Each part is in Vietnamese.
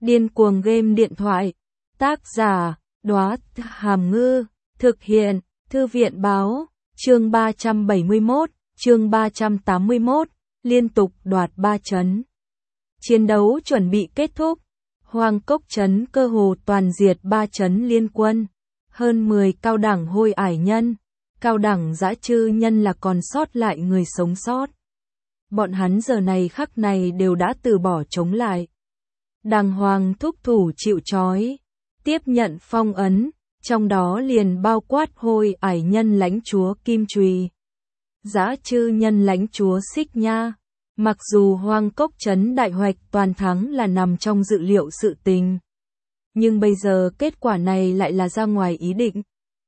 Điên cuồng game điện thoại. Tác giả, Đóa Hàm Ngư. Thực hiện, Thư viện báo. Chương 371, chương 381, liên tục đoạt 3 trấn. Chiến đấu chuẩn bị kết thúc. Hoang Cốc trấn cơ hồ toàn diệt 3 trấn liên quân. Hơn 10 cao đẳng hôi ải nhân, cao đẳng dã chư nhân là còn sót lại người sống sót. Bọn hắn giờ này khắc này đều đã từ bỏ chống lại. Đàng hoàng thúc thủ chịu trói, tiếp nhận phong ấn, trong đó liền bao quát hôi ải nhân lãnh chúa Kim Trùy, dã chư nhân lãnh chúa Xích Nha. Mặc dù Hoang Cốc trấn đại hoạch toàn thắng là nằm trong dự liệu sự tình, nhưng bây giờ kết quả này lại là ra ngoài ý định.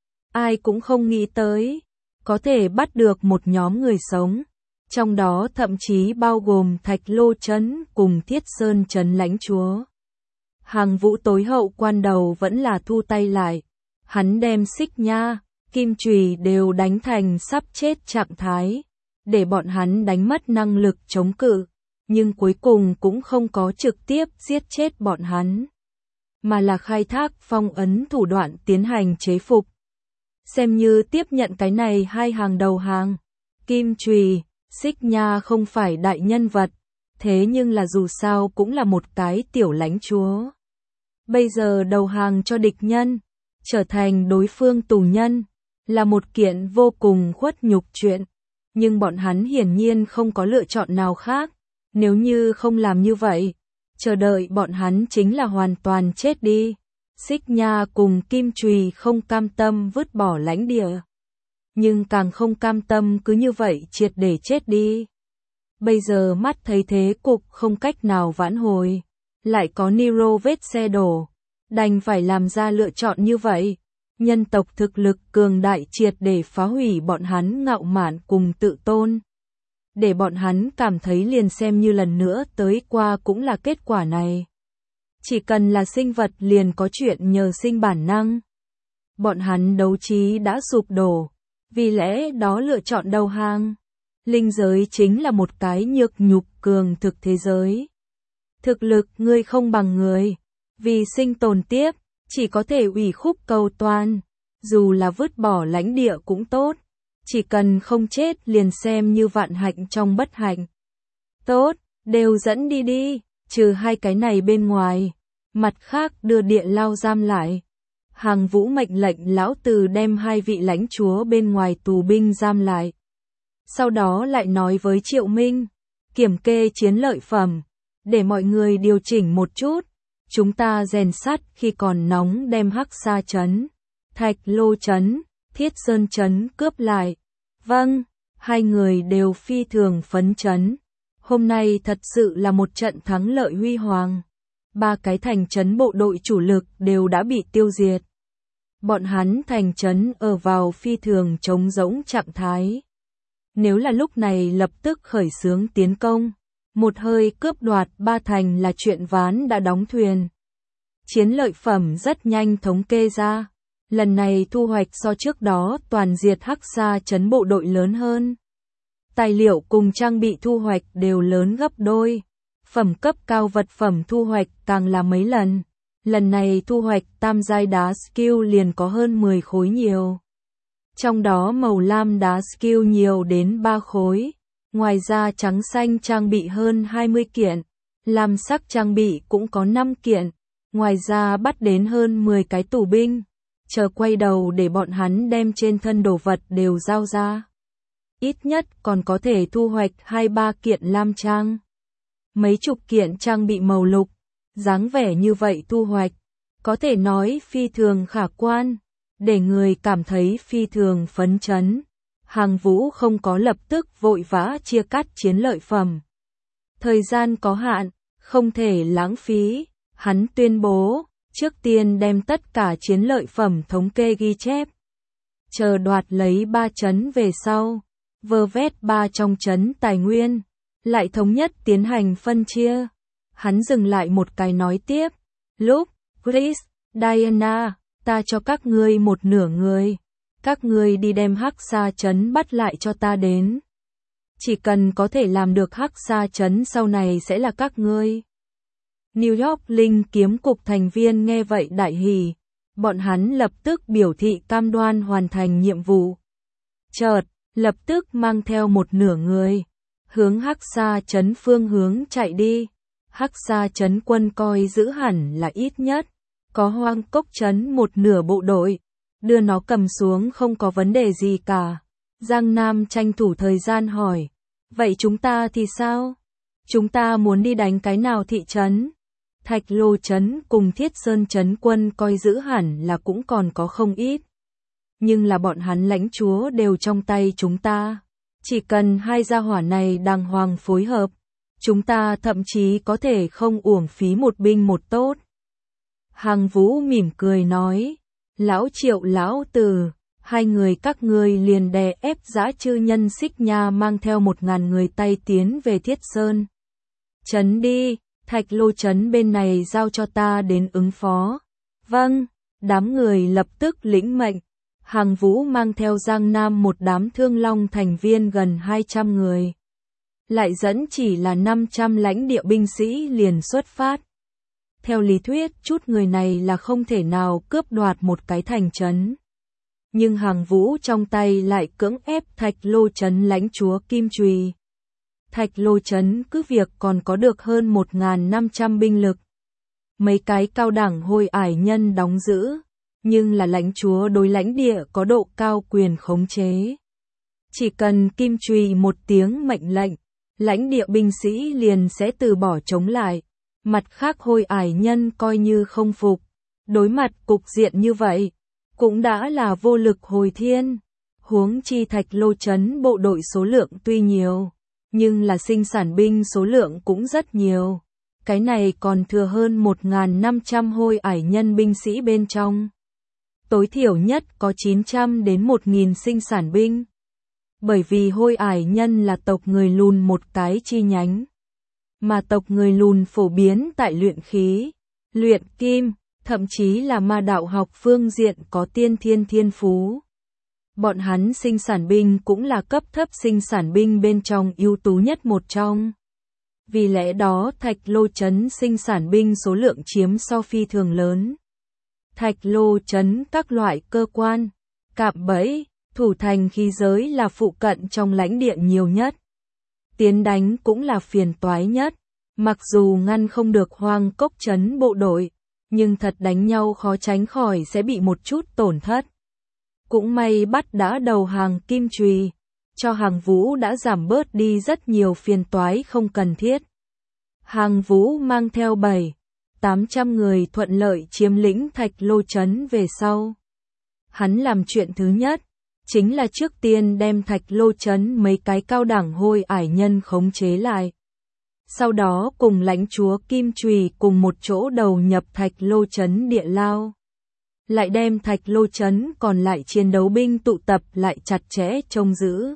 Ai cũng không nghĩ tới, có thể bắt được một nhóm người sống, trong đó thậm chí bao gồm Thạch Lô trấn cùng Thiết Sơn trấn lãnh chúa. Hàng Vũ tối hậu quan đầu vẫn là thu tay lại, hắn đem Xích Nha, Kim Trùy đều đánh thành sắp chết trạng thái, để bọn hắn đánh mất năng lực chống cự, nhưng cuối cùng cũng không có trực tiếp giết chết bọn hắn, mà là khai thác phong ấn thủ đoạn tiến hành chế phục. Xem như tiếp nhận cái này hai hàng đầu hàng. Kim Trùy, Xích Nha không phải đại nhân vật, thế nhưng là dù sao cũng là một cái tiểu lãnh chúa. Bây giờ đầu hàng cho địch nhân, trở thành đối phương tù nhân, là một kiện vô cùng khuất nhục chuyện. Nhưng bọn hắn hiển nhiên không có lựa chọn nào khác, nếu như không làm như vậy, chờ đợi bọn hắn chính là hoàn toàn chết đi. Xích Nha cùng Kim Trùy không cam tâm vứt bỏ lãnh địa, nhưng càng không cam tâm cứ như vậy triệt để chết đi. Bây giờ mắt thấy thế cục không cách nào vãn hồi, lại có Nero vết xe đổ, đành phải làm ra lựa chọn như vậy. Nhân tộc thực lực cường đại triệt để phá hủy bọn hắn ngạo mạn cùng tự tôn, để bọn hắn cảm thấy liền xem như lần nữa tới qua cũng là kết quả này. Chỉ cần là sinh vật liền có chuyện nhờ sinh bản năng. Bọn hắn đấu trí đã sụp đổ, vì lẽ đó lựa chọn đầu hàng. Linh giới chính là một cái nhược nhục cường thực thế giới. Thực lực ngươi không bằng người, vì sinh tồn tiếp, chỉ có thể ủy khúc cầu toàn, dù là vứt bỏ lãnh địa cũng tốt, chỉ cần không chết liền xem như vạn hạnh trong bất hạnh. Tốt, đều dẫn đi đi, trừ hai cái này bên ngoài, mặt khác đưa địa lao giam lại. Hàng Vũ mệnh lệnh lão từ đem hai vị lãnh chúa bên ngoài tù binh giam lại. Sau đó lại nói với Triệu Minh, kiểm kê chiến lợi phẩm, để mọi người điều chỉnh một chút. Chúng ta rèn sắt khi còn nóng đem Hắc Sa trấn, Thạch Lô trấn, Thiết Sơn trấn cướp lại. Vâng, hai người đều phi thường phấn chấn. Hôm nay thật sự là một trận thắng lợi huy hoàng. 3 cái thành trấn bộ đội chủ lực đều đã bị tiêu diệt. Bọn hắn thành trấn ở vào phi thường trống rỗng trạng thái. Nếu là lúc này lập tức khởi xướng tiến công, một hơi cướp đoạt 3 thành là chuyện ván đã đóng thuyền. Chiến lợi phẩm rất nhanh thống kê ra, lần này thu hoạch so trước đó toàn diệt Hắc Sa trấn bộ đội lớn hơn. Tài liệu cùng trang bị thu hoạch đều lớn gấp đôi, phẩm cấp cao vật phẩm thu hoạch càng là mấy lần. Lần này thu hoạch tam giai đá skill liền có hơn 10 khối nhiều. Trong đó màu lam đá skill nhiều đến 3 khối. Ngoài ra trắng xanh trang bị hơn 20 kiện, lam sắc trang bị cũng có 5 kiện. Ngoài ra bắt đến hơn 10 cái tù binh, chờ quay đầu để bọn hắn đem trên thân đồ vật đều giao ra. Ít nhất còn có thể thu hoạch 2-3 kiện lam trang. Mấy chục kiện trang bị màu lục, dáng vẻ như vậy thu hoạch, có thể nói phi thường khả quan, để người cảm thấy phi thường phấn chấn. Hàng Vũ không có lập tức vội vã chia cắt chiến lợi phẩm. Thời gian có hạn, không thể lãng phí, hắn tuyên bố, trước tiên đem tất cả chiến lợi phẩm thống kê ghi chép. Chờ đoạt lấy 3 trấn về sau, vơ vét 3 trong trấn tài nguyên, lại thống nhất tiến hành phân chia. Hắn dừng lại một cái nói tiếp, Luke, Chris, Diana, ta cho các ngươi một nửa người. Các ngươi đi đem Hắc Sa trấn bắt lại cho ta đến. Chỉ cần có thể làm được Hắc Sa trấn sau này sẽ là các ngươi. New York Linh kiếm cục thành viên nghe vậy đại hỉ, bọn hắn lập tức biểu thị cam đoan hoàn thành nhiệm vụ. Chợt, lập tức mang theo một nửa người, hướng Hắc Sa trấn phương hướng chạy đi. Hắc Sa trấn quân coi giữ hẳn là ít nhất có Hoang Cốc trấn một nửa bộ đội, đưa nó cầm xuống không có vấn đề gì cả. Giang Nam tranh thủ thời gian hỏi, vậy chúng ta thì sao? Chúng ta muốn đi đánh cái nào thị trấn? Thạch Lô trấn cùng Thiết Sơn trấn quân coi giữ hẳn là cũng còn có không ít. Nhưng là bọn hắn lãnh chúa đều trong tay chúng ta. Chỉ cần hai gia hỏa này đàng hoàng phối hợp, chúng ta thậm chí có thể không uổng phí một binh một tốt. Hàng Vũ mỉm cười nói, lão Triệu lão Từ, hai người các ngươi liền đè ép Dã Chư Nhân Xích Nha mang theo 1000 người tay tiến về Thiết Sơn trấn đi, Thạch Lô trấn bên này giao cho ta đến ứng phó. Vâng, đám người lập tức lĩnh mệnh. Hàng Vũ mang theo Giang Nam một đám Thương Long thành viên gần 200 người, lại dẫn chỉ là 500 lãnh địa binh sĩ liền xuất phát. Theo lý thuyết, chút người này là không thể nào cướp đoạt một cái thành trấn. Nhưng Hàng Vũ trong tay lại cưỡng ép Thạch Lô trấn lãnh chúa Kim Trùy. Thạch Lô trấn cứ việc còn có được hơn 1500 binh lực. Mấy cái cao đẳng Hôi Ải nhân đóng giữ, nhưng là lãnh chúa đối lãnh địa có độ cao quyền khống chế. Chỉ cần Kim Trùy một tiếng mệnh lệnh, lãnh địa binh sĩ liền sẽ từ bỏ chống lại. Mặt khác Hôi Ải nhân coi như không phục, đối mặt cục diện như vậy, cũng đã là vô lực hồi thiên. Huống chi Thạch Lô trấn bộ đội số lượng tuy nhiều, nhưng là sinh sản binh số lượng cũng rất nhiều. Cái này còn thừa hơn 1500 Hôi Ải nhân binh sĩ bên trong. Tối thiểu nhất có 900 đến 1000 sinh sản binh. Bởi vì Hôi Ải nhân là tộc người lùn một cái chi nhánh. Mà tộc người lùn phổ biến tại luyện khí, luyện kim, thậm chí là ma đạo học phương diện có tiên thiên thiên phú. Bọn hắn sinh sản binh cũng là cấp thấp sinh sản binh bên trong ưu tú nhất một trong. Vì lẽ đó Thạch Lô trấn sinh sản binh số lượng chiếm so phi thường lớn. Thạch Lô trấn các loại cơ quan, cạm bẫy, thủ thành khí giới là phụ cận trong lãnh địa nhiều nhất. Tiến đánh cũng là phiền toái nhất. Mặc dù ngăn không được Hoang Cốc trấn bộ đội, nhưng thật đánh nhau khó tránh khỏi sẽ bị một chút tổn thất. Cũng may bắt đã đầu hàng Kim Trùy, cho Hàng Vũ đã giảm bớt đi rất nhiều phiền toái không cần thiết. Hàng Vũ mang theo 700-800 người thuận lợi chiếm lĩnh Thạch Lô trấn về sau. Hắn làm chuyện thứ nhất, chính là trước tiên đem Thạch Lô trấn mấy cái cao đẳng Hôi Ải nhân khống chế lại. Sau đó cùng lãnh chúa Kim Trùy cùng một chỗ đầu nhập Thạch Lô trấn địa lao. Lại đem Thạch Lô trấn còn lại chiến đấu binh tụ tập lại chặt chẽ trông giữ.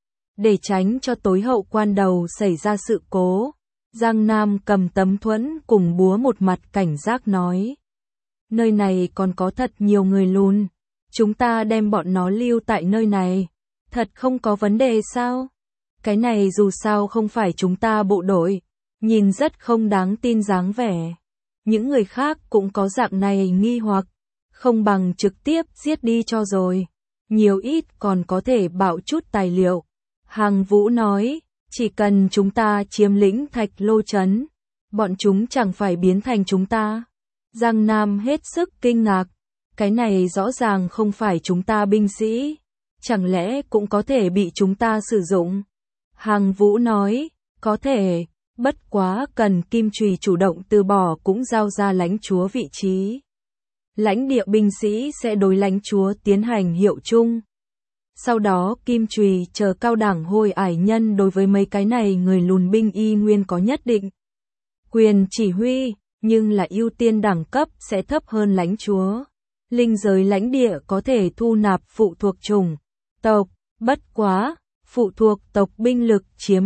Để tránh cho tối hậu quan đầu xảy ra sự cố, Giang Nam cầm tấm thuẫn cùng búa một mặt cảnh giác nói. Nơi này còn có thật nhiều người lùn, chúng ta đem bọn nó lưu tại nơi này, thật không có vấn đề sao? Cái này dù sao không phải chúng ta bộ đội, nhìn rất không đáng tin dáng vẻ. Những người khác cũng có dạng này nghi hoặc, không bằng trực tiếp giết đi cho rồi. Nhiều ít còn có thể bảo chút tài liệu. Hàng Vũ nói, chỉ cần chúng ta chiếm lĩnh Thạch Lô trấn, bọn chúng chẳng phải biến thành chúng ta. Giang Nam hết sức kinh ngạc, cái này rõ ràng không phải chúng ta binh sĩ, chẳng lẽ cũng có thể bị chúng ta sử dụng? Hàng Vũ nói, có thể, bất quá cần Kim Trùy chủ động từ bỏ cũng giao ra lãnh chúa vị trí. Lãnh địa binh sĩ sẽ đối lãnh chúa tiến hành hiệu chung. Sau đó Kim Trùy chờ cao đẳng Hôi Ải nhân đối với mấy cái này người lùn binh y nguyên có nhất định quyền chỉ huy, nhưng là ưu tiên đẳng cấp sẽ thấp hơn lãnh chúa. Linh giới lãnh địa có thể thu nạp phụ thuộc chủng tộc, bất quá, phụ thuộc tộc binh lực chiếm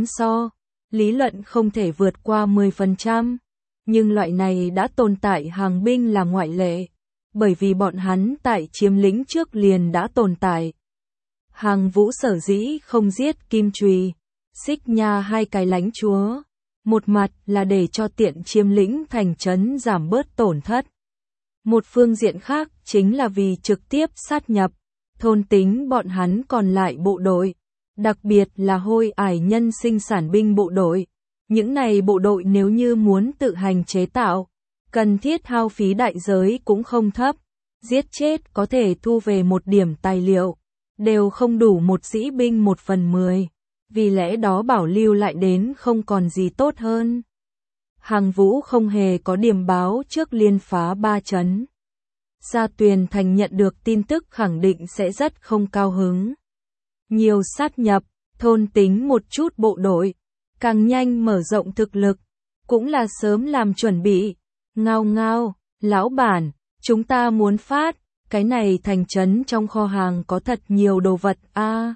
lý luận không thể vượt qua 10%, nhưng loại này đã tồn tại hàng binh là ngoại lệ, bởi vì bọn hắn tại chiếm lĩnh trước liền đã tồn tại. Hàng Vũ sở dĩ không giết Kim Trùy, Xích Nha hai cái lãnh chúa, Một mặt là để cho tiện chiếm lĩnh thành trấn giảm bớt tổn thất. Một phương diện khác chính là vì trực tiếp sát nhập, thôn tính bọn hắn còn lại bộ đội, đặc biệt là hôi ải nhân sinh sản binh bộ đội. Những này bộ đội nếu như muốn tự hành chế tạo, cần thiết hao phí đại giới cũng không thấp, giết chết có thể thu về một điểm tài liệu, đều không đủ một sĩ binh 1/10, vì lẽ đó bảo lưu lại đến không còn gì tốt hơn. Hàng Vũ không hề có điểm báo trước liên phá 3 trấn. Gia Tuyền Thành nhận được tin tức khẳng định sẽ rất không cao hứng. Nhiều sát nhập, thôn tính một chút bộ đội, càng nhanh mở rộng thực lực, cũng là sớm làm chuẩn bị. Ngao ngao, lão bản, chúng ta muốn phát, cái này thành trấn trong kho hàng có thật nhiều đồ vật a.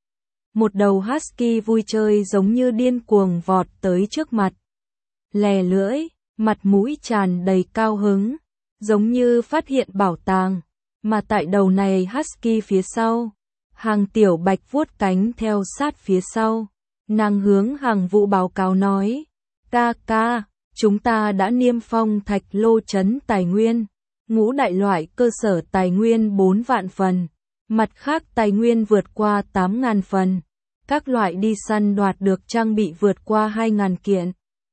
Một đầu husky vui chơi giống như điên cuồng vọt tới trước mặt. Lè lưỡi, mặt mũi tràn đầy cao hứng, giống như phát hiện bảo tàng, mà tại đầu này husky phía sau, Hàng Tiểu Bạch vuốt cánh theo sát phía sau. Nàng hướng Hàng Vũ báo cáo nói, ca ca, chúng ta đã niêm phong Thạch Lô trấn tài nguyên, ngũ đại loại cơ sở tài nguyên 4 vạn phần, mặt khác tài nguyên vượt qua 8.000 phần, các loại đi săn đoạt được trang bị vượt qua 2.000 kiện,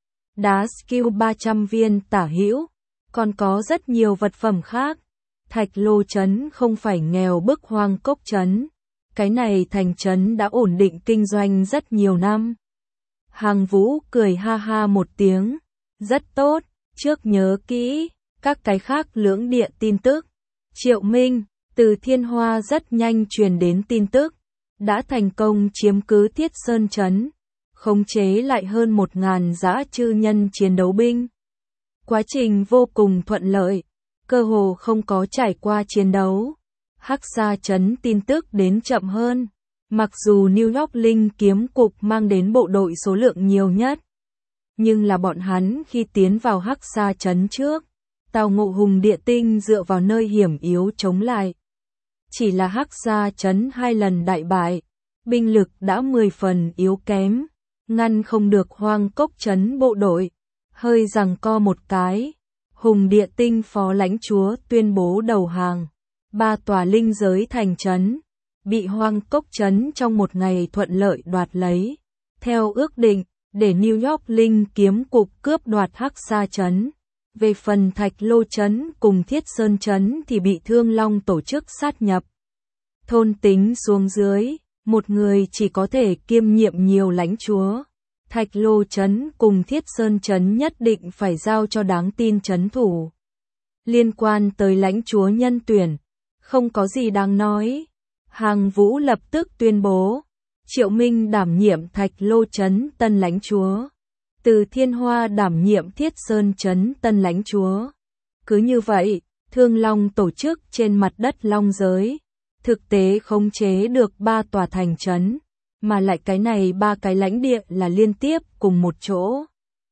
đá skill 300 viên tả hữu, còn có rất nhiều vật phẩm khác. Thạch Lô trấn không phải nghèo bức hoang cốc trấn, cái này thành trấn đã ổn định kinh doanh rất nhiều năm. Hàng Vũ cười ha ha một tiếng, rất tốt, trước nhớ kỹ, các cái khác lưỡng địa tin tức. Triệu Minh, từ Thiên Hoa rất nhanh truyền đến tin tức, đã thành công chiếm cứ Thiết Sơn trấn, khống chế lại hơn 1.000 dã chư nhân chiến đấu binh. Quá trình vô cùng thuận lợi, cơ hồ không có trải qua chiến đấu. Hắc Sa trấn tin tức đến chậm hơn, mặc dù New York Linh kiếm cục mang đến bộ đội số lượng nhiều nhất, nhưng là bọn hắn khi tiến vào Hắc Sa trấn trước, tào ngộ hùng địa tinh dựa vào nơi hiểm yếu chống lại. Chỉ là Hắc Sa trấn 2 lần đại bại, binh lực đã 10 phần yếu kém, ngăn không được Hoang Cốc trấn bộ đội, hơi giằng co một cái, hùng địa tinh phó lãnh chúa tuyên bố đầu hàng. 3 tòa linh giới thành trấn, bị Hoang Cốc trấn trong một ngày thuận lợi đoạt lấy. Theo ước định, để New York Linh kiếm cục cướp đoạt Hắc Sa trấn. Về phần Thạch Lô trấn cùng Thiết Sơn trấn thì bị Thương Long tổ chức sát nhập. Thôn tính xuống dưới, một người chỉ có thể kiêm nhiệm nhiều lãnh chúa. Thạch Lô trấn cùng Thiết Sơn trấn nhất định phải giao cho đáng tin trấn thủ. Liên quan tới lãnh chúa nhân tuyển, không có gì đáng nói. Hàng Vũ lập tức tuyên bố, Triệu Minh đảm nhiệm Thạch Lô trấn tân lãnh chúa, từ Thiên Hoa đảm nhiệm Thiết Sơn trấn tân lãnh chúa. Cứ như vậy, Thương Long tổ chức trên mặt đất Long giới, thực tế khống chế được 3 tòa thành trấn, mà lại cái này 3 cái lãnh địa là liên tiếp cùng một chỗ.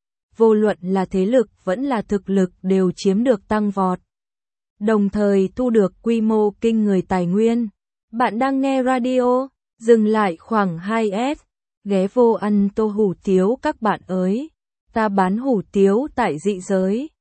Vô luận là thế lực vẫn là thực lực đều chiếm được tăng vọt, đồng thời thu được quy mô kinh người tài nguyên. Bạn đang nghe radio, dừng lại khoảng 2S, ghé vô ăn tô hủ tiếu các bạn ơi, ta bán hủ tiếu tại dị giới.